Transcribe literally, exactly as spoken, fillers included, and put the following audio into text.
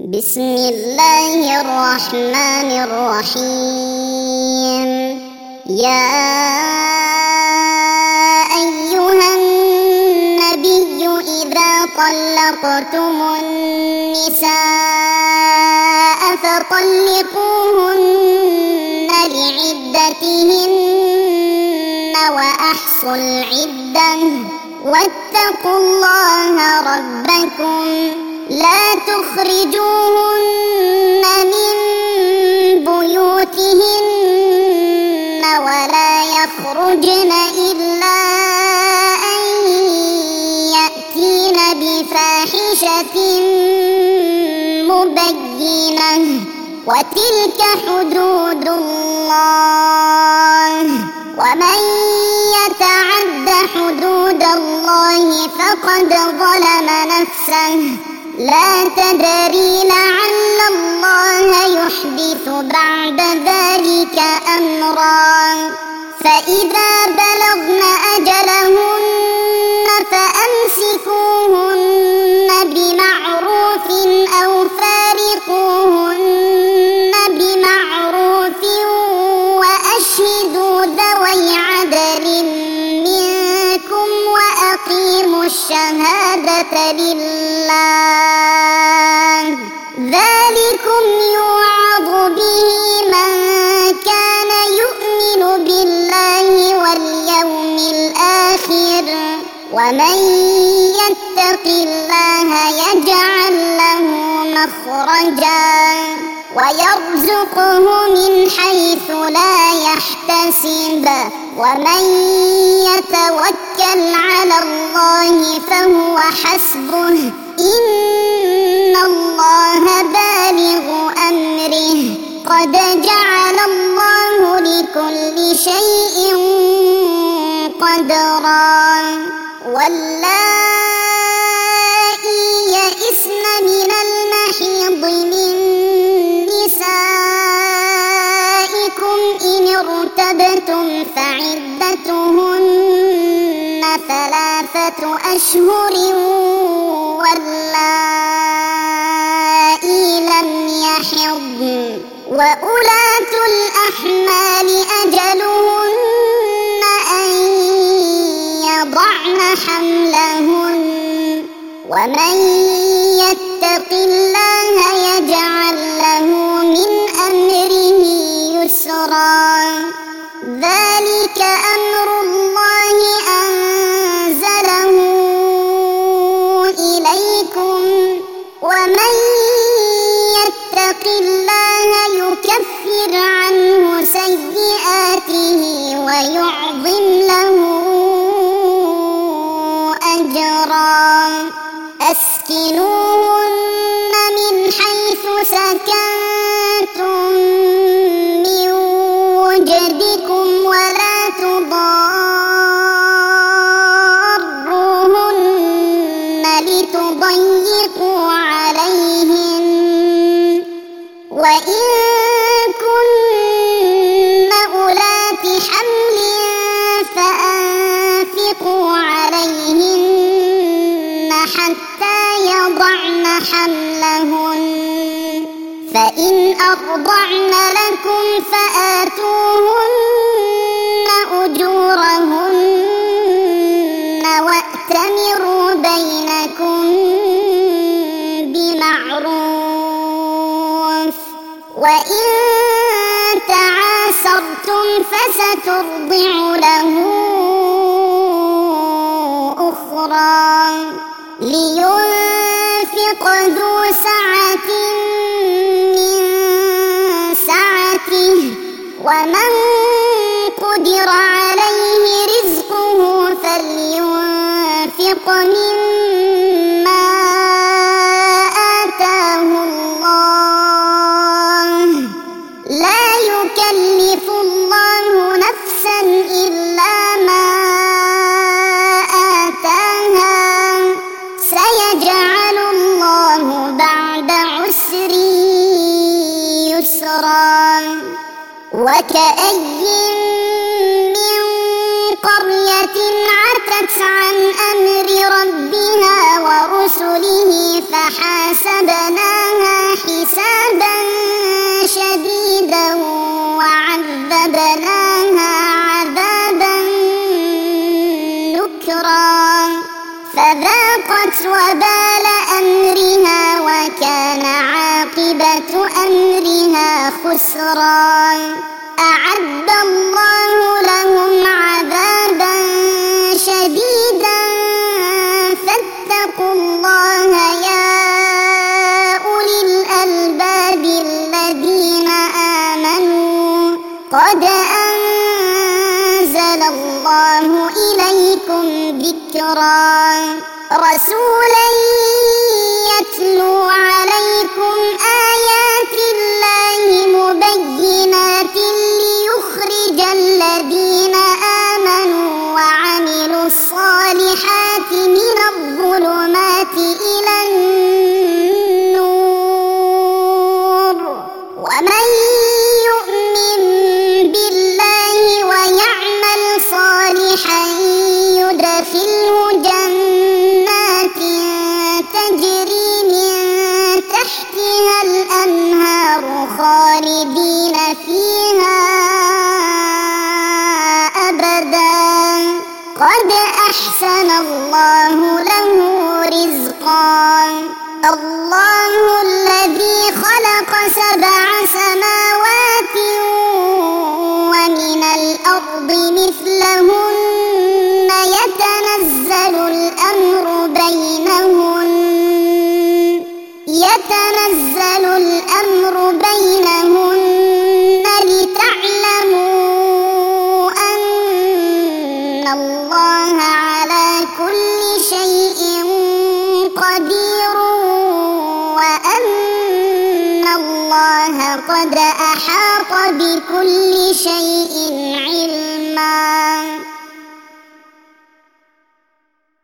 بسم الله الرحمن الرحيم. يا أيها النبي إذا طلقتم النساء فطلقوهن لعدتهن وأحصوا العدة واتقوا الله ربكم لا تخرجوهن من بيوتهن ولا يخرجن إلا أن يأتين بفاحشة مبينة وتلك حدود الله ومن يتعد حدود الله فقد ظلم نفسه لا تدري لعل الله يحدث بعد ذلك أمرا. فإذا بلغن أجلهن فأمسكوهن بمعروف أو فارقوهن بمعروف وأشهدوا ذوي عدل منكم وأقيموا الشهادة لله ذلكم يوعظ به من كان يؤمن بالله واليوم الآخر ومن يتق الله يجعل له مخرجا ويرزقه من حيث لا يحتسب ومن يتوكل على الله فهو حسبه إن الله بالغ أمره قد جعل الله لكل شيء قدرا. واللائي يئسن من المحيض من نسائكم إن ارتبتم فعدتهن ثلاثة أشهر واللائي لم يحضن وأولاة الأحمال أجلهن أن يضعن حملهن ومن يتق الله يجعل له من أمره يسرا. ذلك أمر الله أنزله إليكم ومن يتق الله يكفر عنه سيئاته ويعظم له أجرا. أسكنوهن من حيث سكنتم من وجدكم ولا تضاروهن لتضيقوا عليهن وإن كن أولات حمل فأنفقوا عليهن حتى يضعن حملهن فإن أرضعن لكم فآتوهن أجورهن وأتمروا بينكم بمعروف وإن تعاسرتم فسترضع له أخرى. لينفق ذو سعة من سعته ومن قدر عليه رزقه فلينفق مما آتاه الله لا يكلف الله نفسا إلا ما آتاها سيجعل الله بعد عسر يسرا. وكأي من قرية عتت عن أمر ربها ورسله فحاسبناها وبال أمرها وكان عاقبة أمرها خسران. أعد الله لهم عذابا شديدا فاتقوا الله يا أولي الألباب الذين آمنوا قد أنزل الله إليكم ذكرا رسولا يتلو عليكم آيات الله مبينات ليخرج الذين آمنوا وعملوا الصالحات من الظلمات إلى النور. ومن يؤمن بالله ويعمل صالحا يدخله جنات تجري من تحتها الأنهار خالدين فيها أبدا قد أحسن الله له رزقا. الله الذي خلق سبع سماوات ومن الأرض مثلهن يتنزل الأمر بينهن يتنزل الأمر بينهن لتعلموا أن الله على كل شيء قدير وأن الله قد أحاط بكل شيء